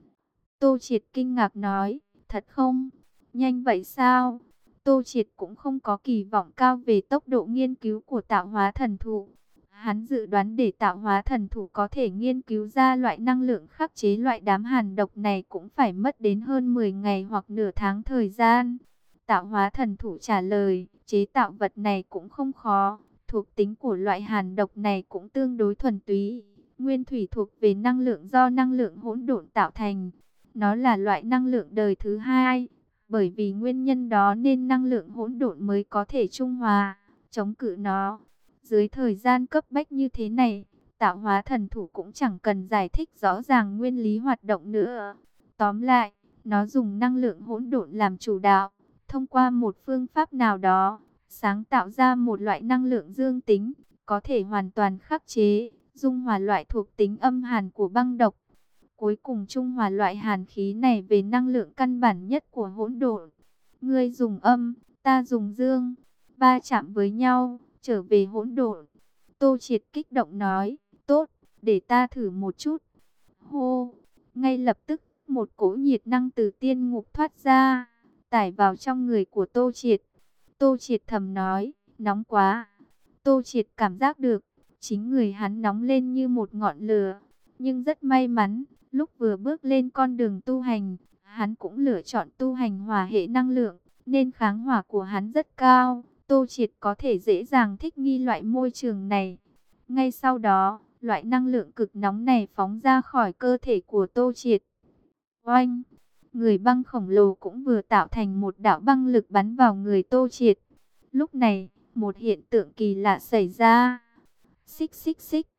Tô Triệt kinh ngạc nói, thật không? Nhanh vậy sao? Tô Triệt cũng không có kỳ vọng cao về tốc độ nghiên cứu của tạo hóa thần thủ. Hắn dự đoán để tạo hóa thần thủ có thể nghiên cứu ra loại năng lượng khắc chế loại đám hàn độc này cũng phải mất đến hơn mười ngày hoặc nửa tháng thời gian. Tạo hóa thần thủ trả lời, chế tạo vật này cũng không khó, thuộc tính của loại hàn độc này cũng tương đối thuần túy. Nguyên thủy thuộc về năng lượng do năng lượng hỗn độn tạo thành. Nó là loại năng lượng đời thứ hai, bởi vì nguyên nhân đó nên năng lượng hỗn độn mới có thể trung hòa, chống cự nó. Dưới thời gian cấp bách như thế này, tạo hóa thần thủ cũng chẳng cần giải thích rõ ràng nguyên lý hoạt động nữa. Tóm lại, nó dùng năng lượng hỗn độn làm chủ đạo, thông qua một phương pháp nào đó, sáng tạo ra một loại năng lượng dương tính, có thể hoàn toàn khắc chế, dung hòa loại thuộc tính âm hàn của băng độc. Cuối cùng trung hòa loại hàn khí này về năng lượng căn bản nhất của hỗn độn. Ngươi dùng âm, ta dùng dương, va chạm với nhau, trở về hỗn độn. Tô Triệt kích động nói, tốt, để ta thử một chút. Hô, ngay lập tức, một cỗ nhiệt năng từ tiên ngục thoát ra, tải vào trong người của Tô Triệt. Tô Triệt thầm nói, nóng quá. Tô Triệt cảm giác được, chính người hắn nóng lên như một ngọn lửa. Nhưng rất may mắn, lúc vừa bước lên con đường tu hành, hắn cũng lựa chọn tu hành hỏa hệ năng lượng, nên kháng hỏa của hắn rất cao. Tô Triệt có thể dễ dàng thích nghi loại môi trường này. Ngay sau đó, loại năng lượng cực nóng này phóng ra khỏi cơ thể của Tô Triệt. Oanh! Người băng khổng lồ cũng vừa tạo thành một đạo băng lực bắn vào người Tô Triệt. Lúc này, một hiện tượng kỳ lạ xảy ra. Xích xích xích.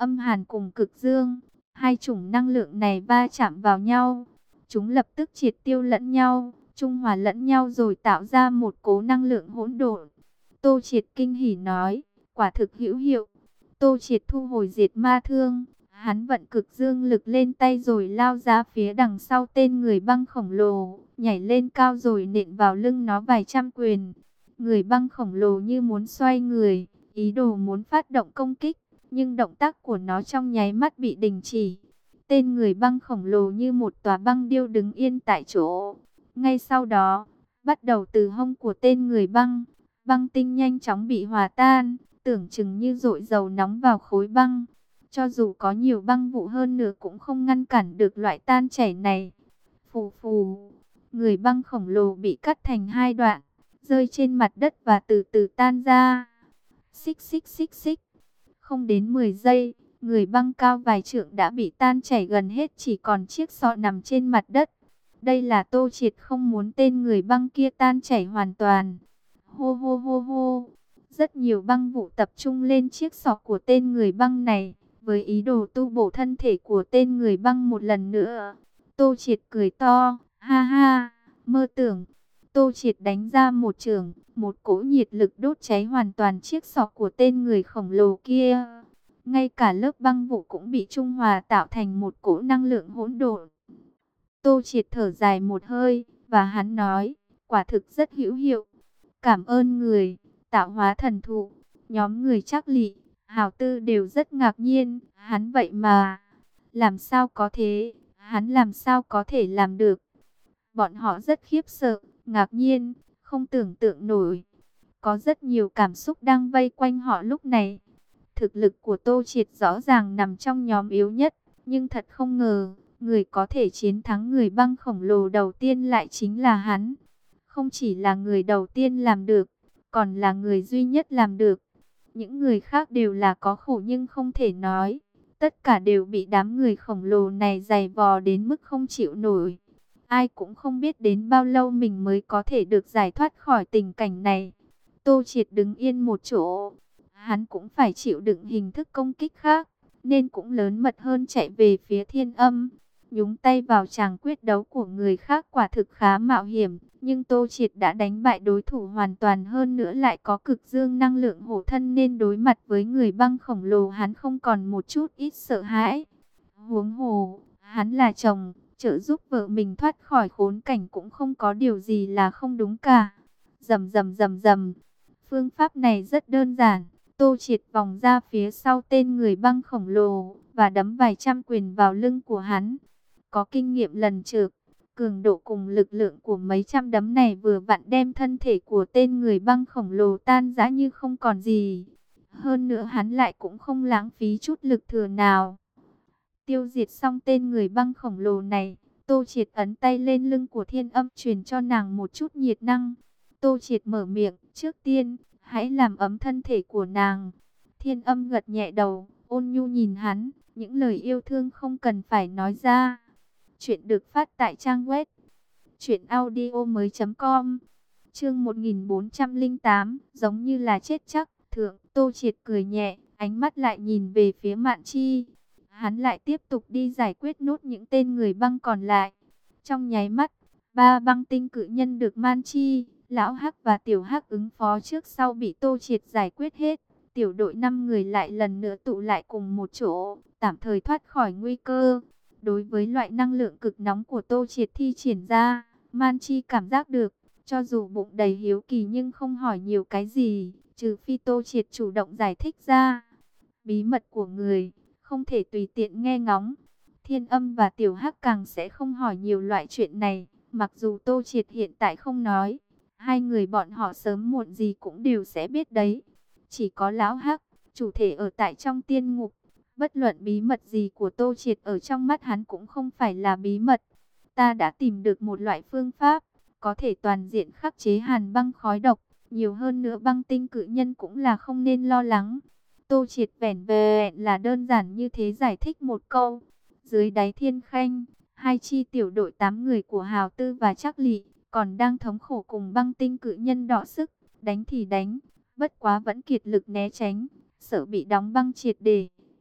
âm hàn cùng cực dương. Hai chủng năng lượng này va chạm vào nhau, chúng lập tức triệt tiêu lẫn nhau, trung hòa lẫn nhau rồi tạo ra một cỗ năng lượng hỗn độn. Tô Triệt kinh hỉ nói, quả thực hữu hiệu. Tô Triệt thu hồi diệt ma thương, hắn vận cực dương lực lên tay rồi lao ra phía đằng sau tên người băng khổng lồ, nhảy lên cao rồi nện vào lưng nó vài trăm quyền. Người băng khổng lồ như muốn xoay người, ý đồ muốn phát động công kích, nhưng động tác của nó trong nháy mắt bị đình chỉ. Tên người băng khổng lồ như một tòa băng điêu đứng yên tại chỗ. Ngay sau đó, bắt đầu từ hông của tên người băng, băng tinh nhanh chóng bị hòa tan, tưởng chừng như dội dầu nóng vào khối băng. Cho dù có nhiều băng vụ hơn nữa cũng không ngăn cản được loại tan chảy này. Phù phù, người băng khổng lồ bị cắt thành hai đoạn, rơi trên mặt đất và từ từ tan ra. Xích xích xích xích. Không đến mười giây, người băng cao vài trượng đã bị tan chảy gần hết, chỉ còn chiếc sọ nằm trên mặt đất. Đây là Tô Triệt không muốn tên người băng kia tan chảy hoàn toàn. Hô hô hô hô. Rất nhiều băng vụ tập trung lên chiếc sọ của tên người băng này, với ý đồ tu bổ thân thể của tên người băng một lần nữa. Tô Triệt cười to, ha ha, mơ tưởng. Tô Triệt đánh ra một chưởng, một cỗ nhiệt lực đốt cháy hoàn toàn chiếc sọ của tên người khổng lồ kia. Ngay cả lớp băng vụ cũng bị trung hòa tạo thành một cỗ năng lượng hỗn độn. Tô Triệt thở dài một hơi, và hắn nói, quả thực rất hữu hiệu. Cảm ơn người, tạo hóa thần thụ. Nhóm người Trác Lị, Hào Tư đều rất ngạc nhiên, hắn vậy mà. Làm sao có thế, hắn làm sao có thể làm được. Bọn họ rất khiếp sợ, ngạc nhiên, không tưởng tượng nổi. Có rất nhiều cảm xúc đang vây quanh họ lúc này. Thực lực của Tô Triệt rõ ràng nằm trong nhóm yếu nhất, nhưng thật không ngờ, người có thể chiến thắng người băng khổng lồ đầu tiên lại chính là hắn. Không chỉ là người đầu tiên làm được, còn là người duy nhất làm được. Những người khác đều là có khổ nhưng không thể nói. Tất cả đều bị đám người khổng lồ này giày vò đến mức không chịu nổi. Ai cũng không biết đến bao lâu mình mới có thể được giải thoát khỏi tình cảnh này. Tô Triệt đứng yên một chỗ. Hắn cũng phải chịu đựng hình thức công kích khác, nên cũng lớn mật hơn chạy về phía Thiên Âm. Nhúng tay vào tràng quyết đấu của người khác quả thực khá mạo hiểm, nhưng Tô Triệt đã đánh bại đối thủ hoàn toàn, hơn nữa lại có cực dương năng lượng hộ thân, nên đối mặt với người băng khổng lồ hắn không còn một chút ít sợ hãi. Huống hồ, hắn là chồng, trợ giúp vợ mình thoát khỏi khốn cảnh cũng không có điều gì là không đúng cả. Rầm rầm rầm rầm. Phương pháp này rất đơn giản. Tô Triệt vòng ra phía sau tên người băng khổng lồ và đấm vài trăm quyền vào lưng của hắn. Có kinh nghiệm lần trước, cường độ cùng lực lượng của mấy trăm đấm này vừa vặn đem thân thể của tên người băng khổng lồ tan rã như không còn gì. Hơn nữa hắn lại cũng không lãng phí chút lực thừa nào. Tiêu diệt xong tên người băng khổng lồ này, Tô Triệt ấn tay lên lưng của Thiên Âm, truyền cho nàng một chút nhiệt năng. Tô Triệt mở miệng, trước tiên, hãy làm ấm thân thể của nàng. Thiên Âm gật nhẹ đầu, ôn nhu nhìn hắn, những lời yêu thương không cần phải nói ra. Chuyện được phát tại trang web truyện audio mới chấm com. Chương một nghìn bốn trăm lẻ tám, giống như là chết chắc. Thượng, Tô Triệt cười nhẹ, ánh mắt lại nhìn về phía Mạn Chi. Hắn lại tiếp tục đi giải quyết nốt những tên người băng còn lại. Trong nháy mắt, ba băng tinh cự nhân được Man Chi, Lão Hắc và Tiểu Hắc ứng phó trước sau bị Tô Triệt giải quyết hết. Tiểu đội năm người lại lần nữa tụ lại cùng một chỗ, tạm thời thoát khỏi nguy cơ. Đối với loại năng lượng cực nóng của Tô Triệt thi triển ra, Man Chi cảm giác được, cho dù bụng đầy hiếu kỳ nhưng không hỏi nhiều cái gì, trừ phi Tô Triệt chủ động giải thích ra. Bí mật của người, không thể tùy tiện nghe ngóng. Thiên Âm và Tiểu Hắc càng sẽ không hỏi nhiều loại chuyện này, mặc dù Tô Triệt hiện tại không nói. Hai người bọn họ sớm muộn gì cũng đều sẽ biết đấy. Chỉ có Lão Hắc, chủ thể ở tại trong tiên ngục. Bất luận bí mật gì của Tô Triệt ở trong mắt hắn cũng không phải là bí mật. Ta đã tìm được một loại phương pháp, có thể toàn diện khắc chế hàn băng khói độc. Nhiều hơn nữa băng tinh cự nhân cũng là không nên lo lắng. Tô Triệt vẻn vẹn là đơn giản như thế giải thích một câu. Dưới đáy thiên khanh, hai chi tiểu đội tám người của Hào Tư và Trác Lị còn đang thống khổ cùng băng tinh cự nhân đọ sức, đánh thì đánh, bất quá vẫn kiệt lực né tránh, sợ bị đóng băng triệt để.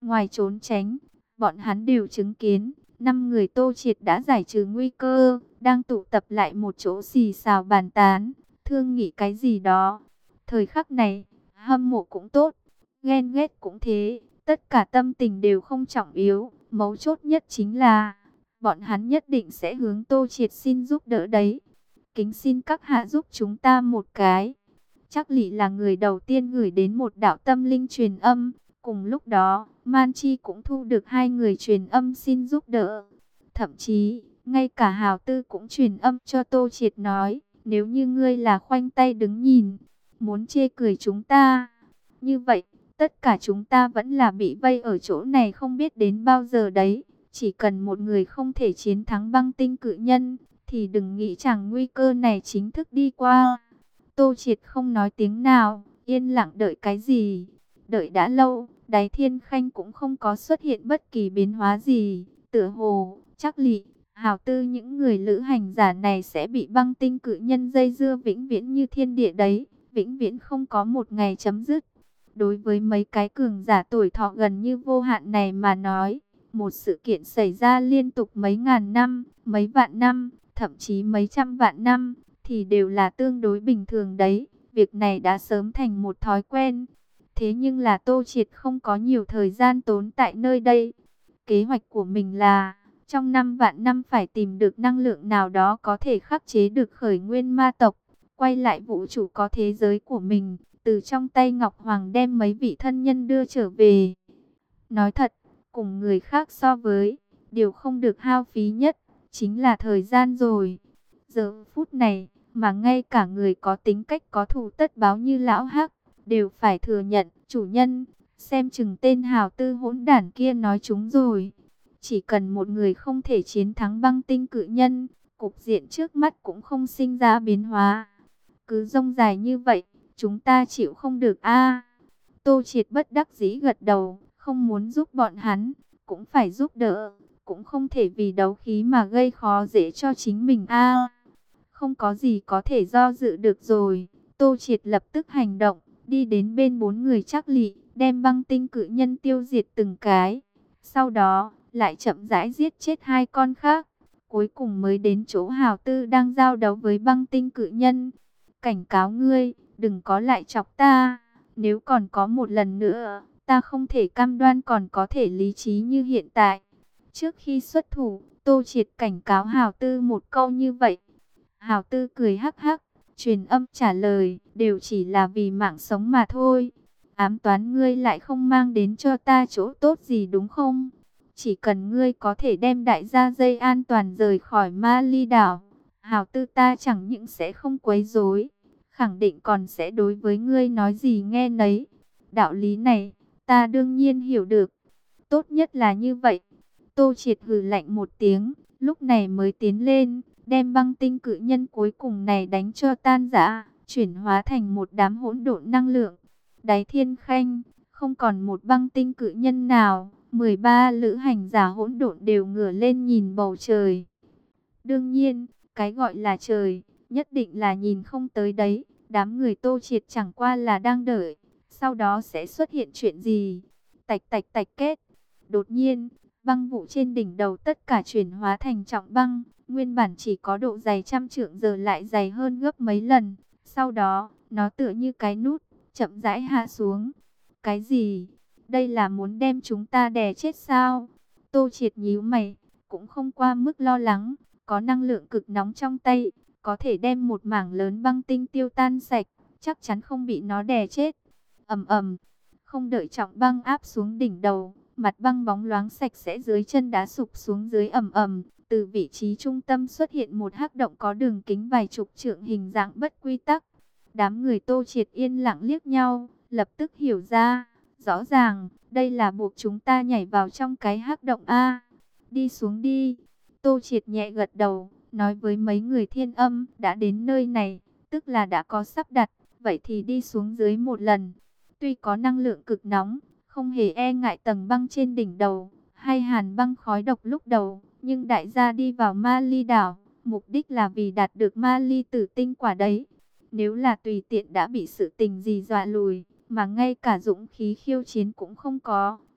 Ngoài trốn tránh, bọn hắn đều chứng kiến, năm người Tô Triệt đã giải trừ nguy cơ, đang tụ tập lại một chỗ xì xào bàn tán, thương nghị cái gì đó. Thời khắc này, hâm mộ cũng tốt, ghen ghét cũng thế, tất cả tâm tình đều không trọng yếu, mấu chốt nhất chính là bọn hắn nhất định sẽ hướng Tô Triệt xin giúp đỡ đấy. Kính xin các hạ giúp chúng ta một cái. Chắc Lị là người đầu tiên gửi đến một đạo tâm linh truyền âm. Cùng lúc đó, Man Chi cũng thu được hai người truyền âm xin giúp đỡ. Thậm chí, ngay cả Hào Tư cũng truyền âm cho Tô Triệt nói, nếu như ngươi là khoanh tay đứng nhìn, muốn chê cười chúng ta, như vậy, tất cả chúng ta vẫn là bị vây ở chỗ này không biết đến bao giờ đấy. Chỉ cần một người không thể chiến thắng băng tinh cự nhân, thì đừng nghĩ chẳng nguy cơ này chính thức đi qua. Tô Triệt không nói tiếng nào, yên lặng đợi cái gì. Đợi đã lâu, Đáy Thiên Khanh cũng không có xuất hiện bất kỳ biến hóa gì. Tựa hồ, Trác Lị, Hào Tư những người lữ hành giả này sẽ bị băng tinh cự nhân dây dưa vĩnh viễn như thiên địa đấy. Vĩnh viễn không có một ngày chấm dứt. Đối với mấy cái cường giả tuổi thọ gần như vô hạn này mà nói, một sự kiện xảy ra liên tục mấy ngàn năm, mấy vạn năm, thậm chí mấy trăm vạn năm, thì đều là tương đối bình thường đấy. Việc này đã sớm thành một thói quen. Thế nhưng là Tô Triệt không có nhiều thời gian tốn tại nơi đây. Kế hoạch của mình là, trong năm vạn năm phải tìm được năng lượng nào đó có thể khắc chế được khởi nguyên ma tộc, quay lại vũ trụ có thế giới của mình, từ trong tay Ngọc Hoàng đem mấy vị thân nhân đưa trở về. Nói thật, cùng người khác so với, điều không được hao phí nhất, chính là thời gian rồi. Giờ phút này, mà ngay cả người có tính cách có thù tất báo như Lão Hắc, đều phải thừa nhận, chủ nhân, xem chừng tên Hào Tư hỗn đản kia nói chúng rồi. Chỉ cần một người không thể chiến thắng băng tinh cự nhân, cục diện trước mắt cũng không sinh ra biến hóa. Cứ rông dài như vậy, chúng ta chịu không được a. Tô Triệt bất đắc dĩ gật đầu, không muốn giúp bọn hắn, cũng phải giúp đỡ, cũng không thể vì đấu khí mà gây khó dễ cho chính mình a. Không có gì có thể do dự được rồi. Tô Triệt lập tức hành động, đi đến bên bốn người Trác Lị, đem băng tinh cự nhân tiêu diệt từng cái. Sau đó, lại chậm rãi giết chết hai con khác. Cuối cùng mới đến chỗ Hào Tư đang giao đấu với băng tinh cự nhân. Cảnh cáo ngươi, đừng có lại chọc ta. Nếu còn có một lần nữa, ta không thể cam đoan còn có thể lý trí như hiện tại. Trước khi xuất thủ, Tô Triệt cảnh cáo Hào Tư một câu như vậy. Hào Tư cười hắc hắc, truyền âm trả lời, đều chỉ là vì mạng sống mà thôi. Ám toán ngươi lại không mang đến cho ta chỗ tốt gì đúng không? Chỉ cần ngươi có thể đem đại gia dây an toàn rời khỏi Ma Ly đảo, Hào Tư ta chẳng những sẽ không quấy rối, khẳng định còn sẽ đối với ngươi nói gì nghe nấy. Đạo lý này, ta đương nhiên hiểu được. Tốt nhất là như vậy. Tô Triệt hừ lạnh một tiếng, lúc này mới tiến lên, đem băng tinh cự nhân cuối cùng này đánh cho tan rã, chuyển hóa thành một đám hỗn độn năng lượng. Đáy Thiên Khanh, không còn một băng tinh cự nhân nào, mười ba lữ hành giả hỗn độn đều ngửa lên nhìn bầu trời. Đương nhiên, cái gọi là trời, nhất định là nhìn không tới đấy. Đám người Tô Triệt chẳng qua là đang đợi, sau đó sẽ xuất hiện chuyện gì. Tạch tạch tạch kết. Đột nhiên, băng vụ trên đỉnh đầu tất cả chuyển hóa thành trọng băng. Nguyên bản chỉ có độ dày trăm trượng giờ lại dày hơn gấp mấy lần. Sau đó, nó tựa như cái nút, chậm rãi hạ xuống. Cái gì? Đây là muốn đem chúng ta đè chết sao? Tô Triệt nhíu mày, cũng không qua mức lo lắng. Có năng lượng cực nóng trong tay, có thể đem một mảng lớn băng tinh tiêu tan sạch, chắc chắn không bị nó đè chết. Ầm ầm, không đợi trọng băng áp xuống đỉnh đầu, mặt băng bóng loáng sạch sẽ dưới chân đá sụp xuống dưới ầm ầm. Từ vị trí trung tâm xuất hiện một hắc động có đường kính vài chục trượng hình dạng bất quy tắc. Đám người Tô Triệt yên lặng liếc nhau, lập tức hiểu ra, rõ ràng, đây là buộc chúng ta nhảy vào trong cái hắc động A. Đi xuống đi. Tô Triệt nhẹ gật đầu, nói với mấy người Thiên Âm, đã đến nơi này, tức là đã có sắp đặt, vậy thì đi xuống dưới một lần. Tuy có năng lượng cực nóng, không hề e ngại tầng băng trên đỉnh đầu, hay hàn băng khói độc lúc đầu, nhưng đại gia đi vào Ma Ly đảo, mục đích là vì đạt được Ma Ly tử tinh quả đấy. Nếu là tùy tiện đã bị sự tình gì dọa lùi, mà ngay cả dũng khí khiêu chiến cũng không có,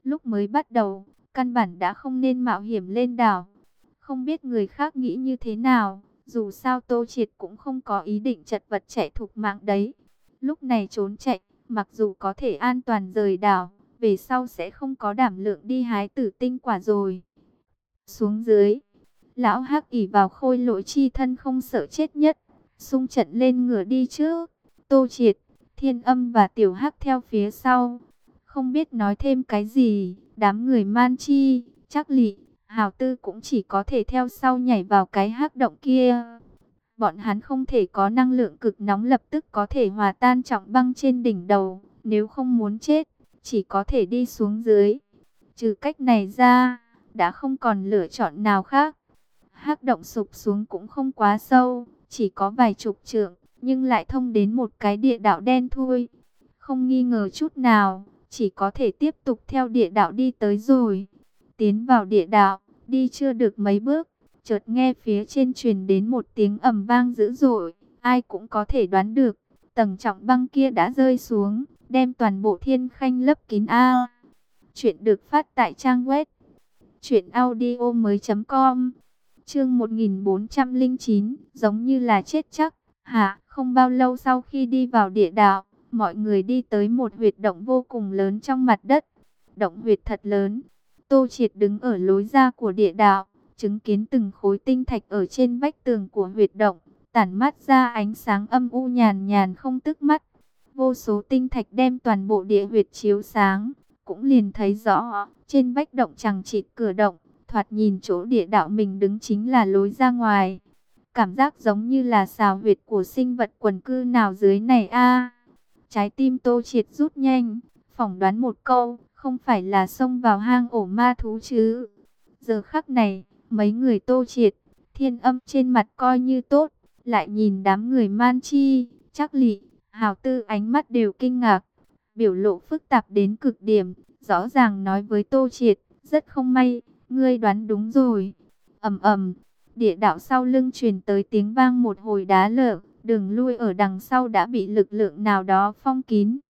Lúc mới bắt đầu, căn bản đã không nên mạo hiểm lên đảo. Không biết người khác nghĩ như thế nào, dù sao Tô Triệt cũng không có ý định chật vật chạy thục mạng đấy. Lúc này trốn chạy, mặc dù có thể an toàn rời đảo, về sau sẽ không có đảm lượng đi hái tử tinh quả rồi. Xuống dưới, lão Hắc ỷ vào khôi lỗi chi thân không sợ chết nhất, xung trận lên ngựa đi trước. Tô Triệt, Thiên Âm và Tiểu Hắc theo phía sau. Không biết nói thêm cái gì, đám người Man Chi, Trác Lị, Hào Tư cũng chỉ có thể theo sau nhảy vào cái hắc động kia. Bọn hắn không thể có năng lượng cực nóng lập tức có thể hòa tan trọng băng trên đỉnh đầu, nếu không muốn chết, chỉ có thể đi xuống dưới. Trừ cách này ra, đã không còn lựa chọn nào khác. Hắc động sụp xuống cũng không quá sâu, chỉ có vài chục trượng, nhưng lại thông đến một cái địa đạo đen thui. Không nghi ngờ chút nào, chỉ có thể tiếp tục theo địa đạo đi tới rồi. Tiến vào địa đạo, đi chưa được mấy bước, chợt nghe phía trên truyền đến một tiếng ầm vang dữ dội, ai cũng có thể đoán được, tầng trọng băng kia đã rơi xuống, đem toàn bộ thiên khanh lấp kín a. Chuyện được phát tại trang web truyện audio mới chấm com. Chương một nghìn bốn trăm lẻ chín, giống như là chết chắc. Hả, không bao lâu sau khi đi vào địa đạo, mọi người đi tới một huyệt động vô cùng lớn trong mặt đất. Động huyệt thật lớn. Tô Triệt đứng ở lối ra của địa đạo, chứng kiến từng khối tinh thạch ở trên vách tường của huyệt động, tản mát ra ánh sáng âm u nhàn nhàn không tức mắt. Vô số tinh thạch đem toàn bộ địa huyệt chiếu sáng, cũng liền thấy rõ, trên vách động chằng chịt cửa động, thoạt nhìn chỗ địa đạo mình đứng chính là lối ra ngoài. Cảm giác giống như là xào huyệt của sinh vật quần cư nào dưới này a. Trái tim Tô Triệt rút nhanh, phỏng đoán một câu, không phải là xông vào hang ổ ma thú chứ. Giờ khắc này, mấy người Tô Triệt, Thiên Âm trên mặt coi như tốt, lại nhìn đám người Man Chi, Trác Lị, Hào Tư ánh mắt đều kinh ngạc, biểu lộ phức tạp đến cực điểm, rõ ràng nói với Tô Triệt, rất không may, ngươi đoán đúng rồi. Ầm ầm, địa đạo sau lưng truyền tới tiếng vang một hồi đá lở, đường lui ở đằng sau đã bị lực lượng nào đó phong kín.